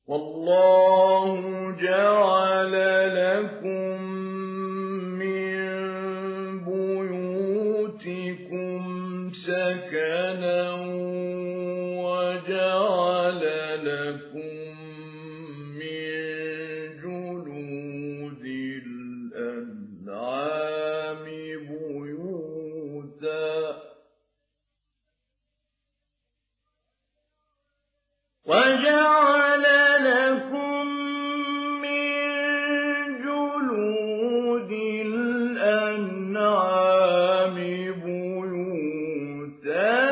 والله جعل لكم من بيوتكم سكنا وجعل لكم من جلود الأنعام بيوتا وجعل لكم من جلود الأنعام بيوتا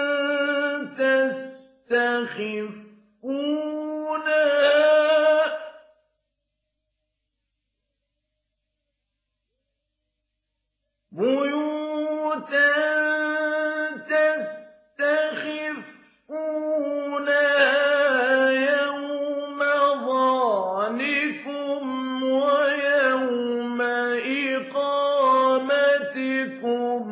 تستخفونها يوم ظعنكم ويوم إقامتكم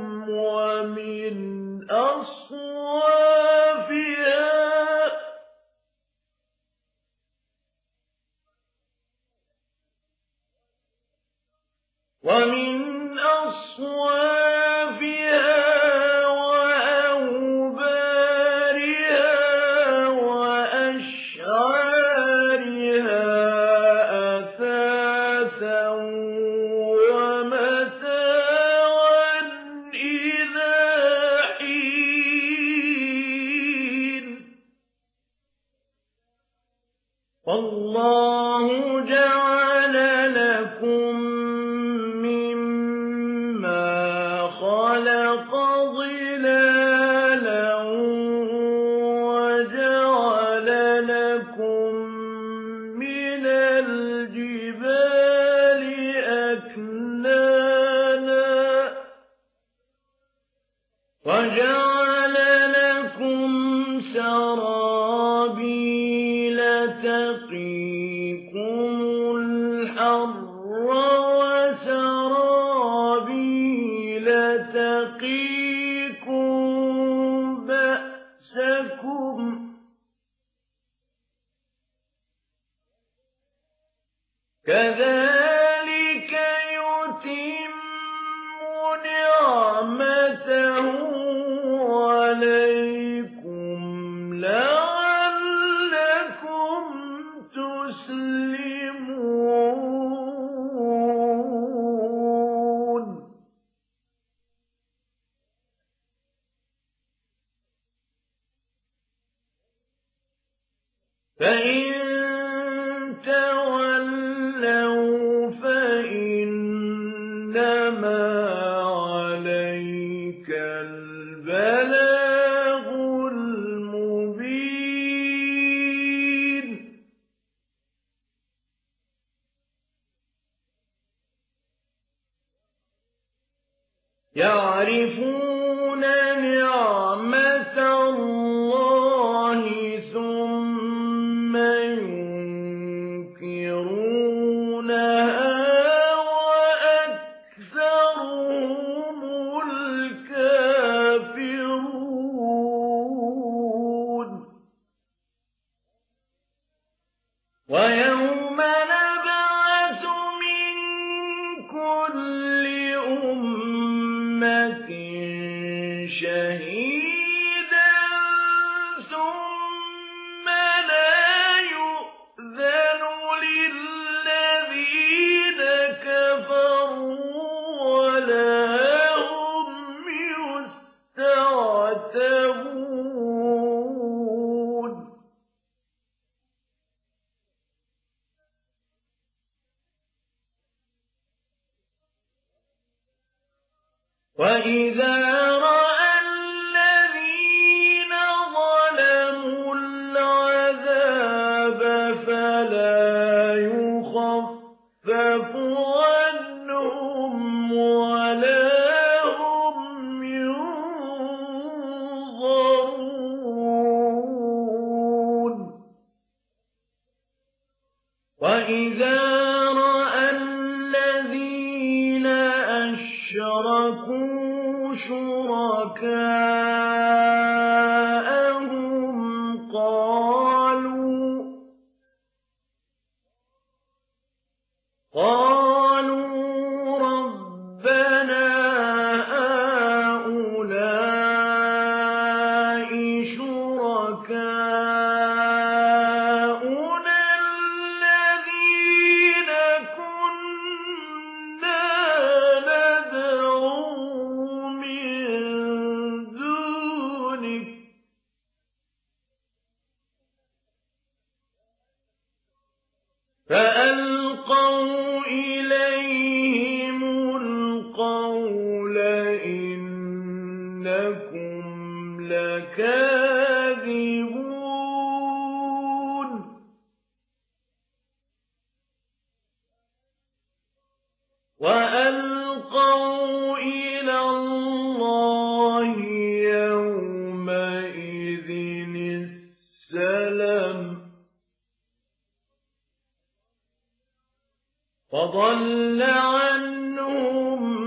ومن أصوافها وأوبارها وأشعارها أثاثا ومتاعا إلى حين والله جعل لكم خلق ظلالا وجعل لكم من الجبال أكنانا وجعل لكم سرابيل تقيكم الحر تقيكم بأسكم كذلك يتم نعمته عليكم لعلكم تسلمون فإن تولوا فإنما عليك البلاغ المبين يعرفون نعمة الله ثم ينكرونها وأكثرهم الكافرون ويوم نبعث من كل أمة شهيدا ثم لا يؤذن للذين كفروا ولا هم يستعتبون وإذا رأى الذين ظلموا العذاب فلا يخفف عنهم ولا هم ينظرون وإذا رأى الذين أشركوا شركاءهم قالوا فألقوا إليهم القول إنكم لكاذبون وألقوا إلى الله يومئذ السلم فضل عنهم